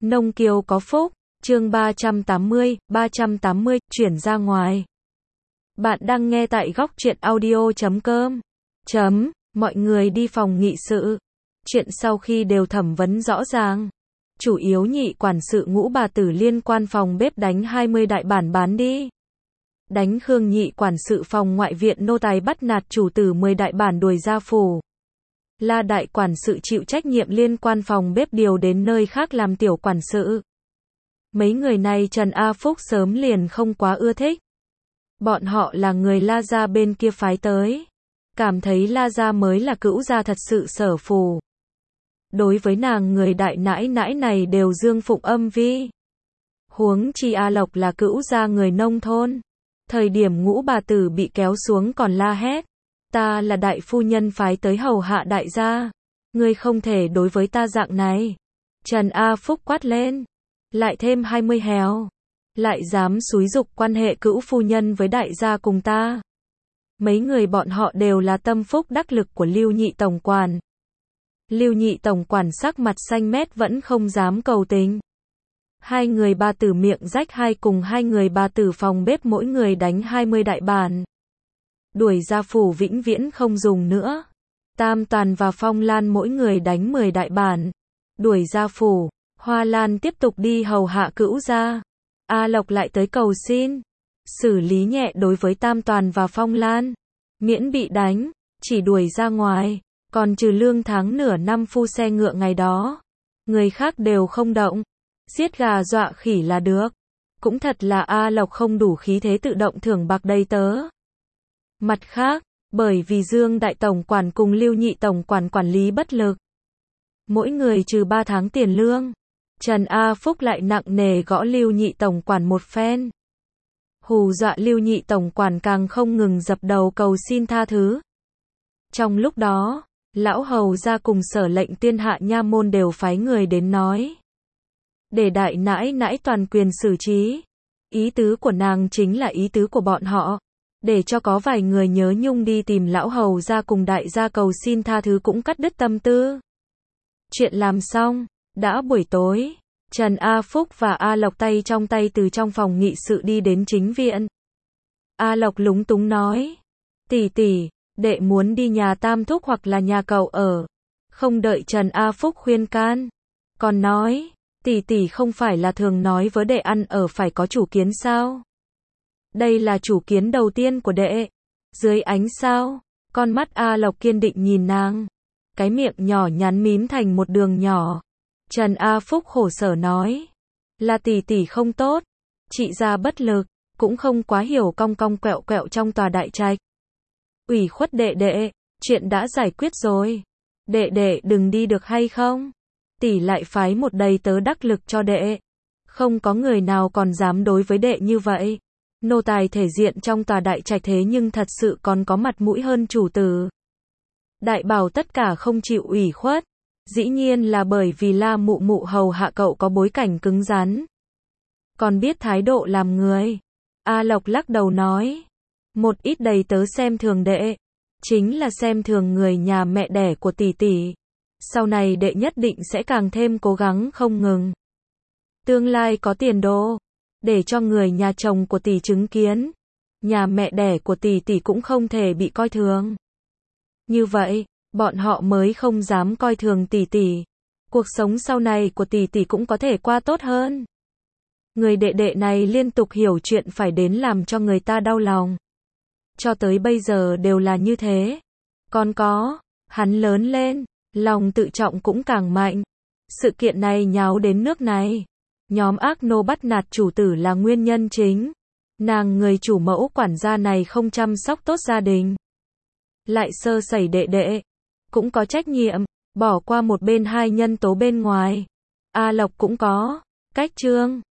Nông kiều có phúc, chương 380, chuyển ra ngoài. Bạn đang nghe tại góc truyện audio.com. Mọi người đi phòng nghị sự. Chuyện sau khi đều thẩm vấn rõ ràng. Chủ yếu nhị quản sự Ngũ bà tử liên quan phòng bếp đánh 20 đại bản bán đi. Đánh Khương nhị quản sự phòng ngoại viện nô tài bắt nạt chủ tử 10 đại bản đuổi ra phủ. La đại quản sự chịu trách nhiệm liên quan phòng bếp điều đến nơi khác làm tiểu quản sự. Mấy người này Trần A Phúc sớm liền không quá ưa thích. Bọn họ là người La gia bên kia phái tới. Cảm thấy La gia mới là cữu gia thật sự sở phù. Đối với nàng người đại nãi nãi này đều dương phụng âm vi. Huống chi A Lộc là cữu gia người nông thôn. Thời điểm Ngũ bà tử bị kéo xuống còn la hét. Ta là đại phu nhân phái tới hầu hạ đại gia. Ngươi không thể đối với ta dạng này. Trần A Phúc quát lên. Lại thêm 20 héo. Lại dám xúi giục quan hệ cữu phu nhân với đại gia cùng ta. Mấy người bọn họ đều là tâm phúc đắc lực của Lưu nhị tổng quản. Lưu nhị tổng quản sắc mặt xanh mét vẫn không dám cầu tình. Hai người bà tử miệng rách hai cùng hai người bà tử phòng bếp mỗi người đánh 20 đại bản. Đuổi ra phủ vĩnh viễn không dùng nữa. Tam Toàn và Phong Lan mỗi người đánh 10 đại bản. Đuổi ra phủ. Hoa Lan tiếp tục đi hầu hạ cữu gia. A Lộc lại tới cầu xin. Xử lý nhẹ đối với Tam Toàn và Phong Lan. Miễn bị đánh. Chỉ đuổi ra ngoài. Còn trừ lương tháng nửa năm phu xe ngựa ngày đó. Người khác đều không động. Giết gà dọa khỉ là được. Cũng thật là A Lộc không đủ khí thế tự động thưởng bạc đầy tớ. Mặt khác, bởi vì Dương đại tổng quản cùng Lưu nhị tổng quản quản lý bất lực. Mỗi người trừ 3 tháng tiền lương. Trần A Phúc lại nặng nề gõ Lưu nhị tổng quản một phen. Hù dọa Lưu nhị tổng quản càng không ngừng dập đầu cầu xin tha thứ. Trong lúc đó, lão hầu gia cùng Sở lệnh Tiên hạ nha môn đều phái người đến nói. Để đại nãi nãi toàn quyền xử trí. Ý tứ của nàng chính là ý tứ của bọn họ. Để cho có vài người nhớ nhung đi tìm lão hầu gia cùng đại gia cầu xin tha thứ cũng cắt đứt tâm tư. Chuyện làm xong, đã buổi tối, Trần A Phúc và A Lộc tay trong tay từ trong phòng nghị sự đi đến chính viện. A Lộc lúng túng nói, tỷ tỷ, đệ muốn đi nhà Tam thúc hoặc là nhà cậu ở. Không đợi Trần A Phúc khuyên can, còn nói, tỷ tỷ không phải là thường nói với đệ ăn ở phải có chủ kiến sao? Đây là chủ kiến đầu tiên của đệ. Dưới ánh sao, con mắt A Lộc kiên định nhìn nàng. Cái miệng nhỏ nhắn mím thành một đường nhỏ. Trần A Phúc khổ sở nói. Là tỷ tỷ không tốt. Chị gia bất lực. Cũng không quá hiểu cong cong quẹo quẹo trong tòa đại trạch. Ủy khuất đệ đệ. Chuyện đã giải quyết rồi. Đệ đệ đừng đi được hay không? Tỷ lại phái một đầy tớ đắc lực cho đệ. Không có người nào còn dám đối với đệ như vậy. Nô tài thể diện trong tòa đại trạch thế nhưng thật sự còn có mặt mũi hơn chủ tử. Đại bảo tất cả không chịu ủy khuất. Dĩ nhiên là bởi vì La mụ mụ hầu hạ cậu có bối cảnh cứng rắn. Còn biết thái độ làm người. A Lộc lắc đầu nói. Một ít đầy tớ xem thường đệ. Chính là xem thường người nhà mẹ đẻ của tỷ tỷ. Sau này đệ nhất định sẽ càng thêm cố gắng không ngừng. Tương lai có tiền đồ. Để cho người nhà chồng của tỷ chứng kiến. Nhà mẹ đẻ của tỷ tỷ cũng không thể bị coi thường. Như vậy, bọn họ mới không dám coi thường tỷ tỷ. Cuộc sống sau này của tỷ tỷ cũng có thể qua tốt hơn. Người đệ đệ này liên tục hiểu chuyện phải đến làm cho người ta đau lòng. Cho tới bây giờ đều là như thế. Còn có, hắn lớn lên, lòng tự trọng cũng càng mạnh. Sự kiện này nháo đến nước này. Nhóm ác nô bắt nạt chủ tử là nguyên nhân chính. Nàng người chủ mẫu quản gia này không chăm sóc tốt gia đình. Lại sơ sẩy đệ đệ. Cũng có trách nhiệm, bỏ qua một bên hai nhân tố bên ngoài. A Lộc cũng có cách trương.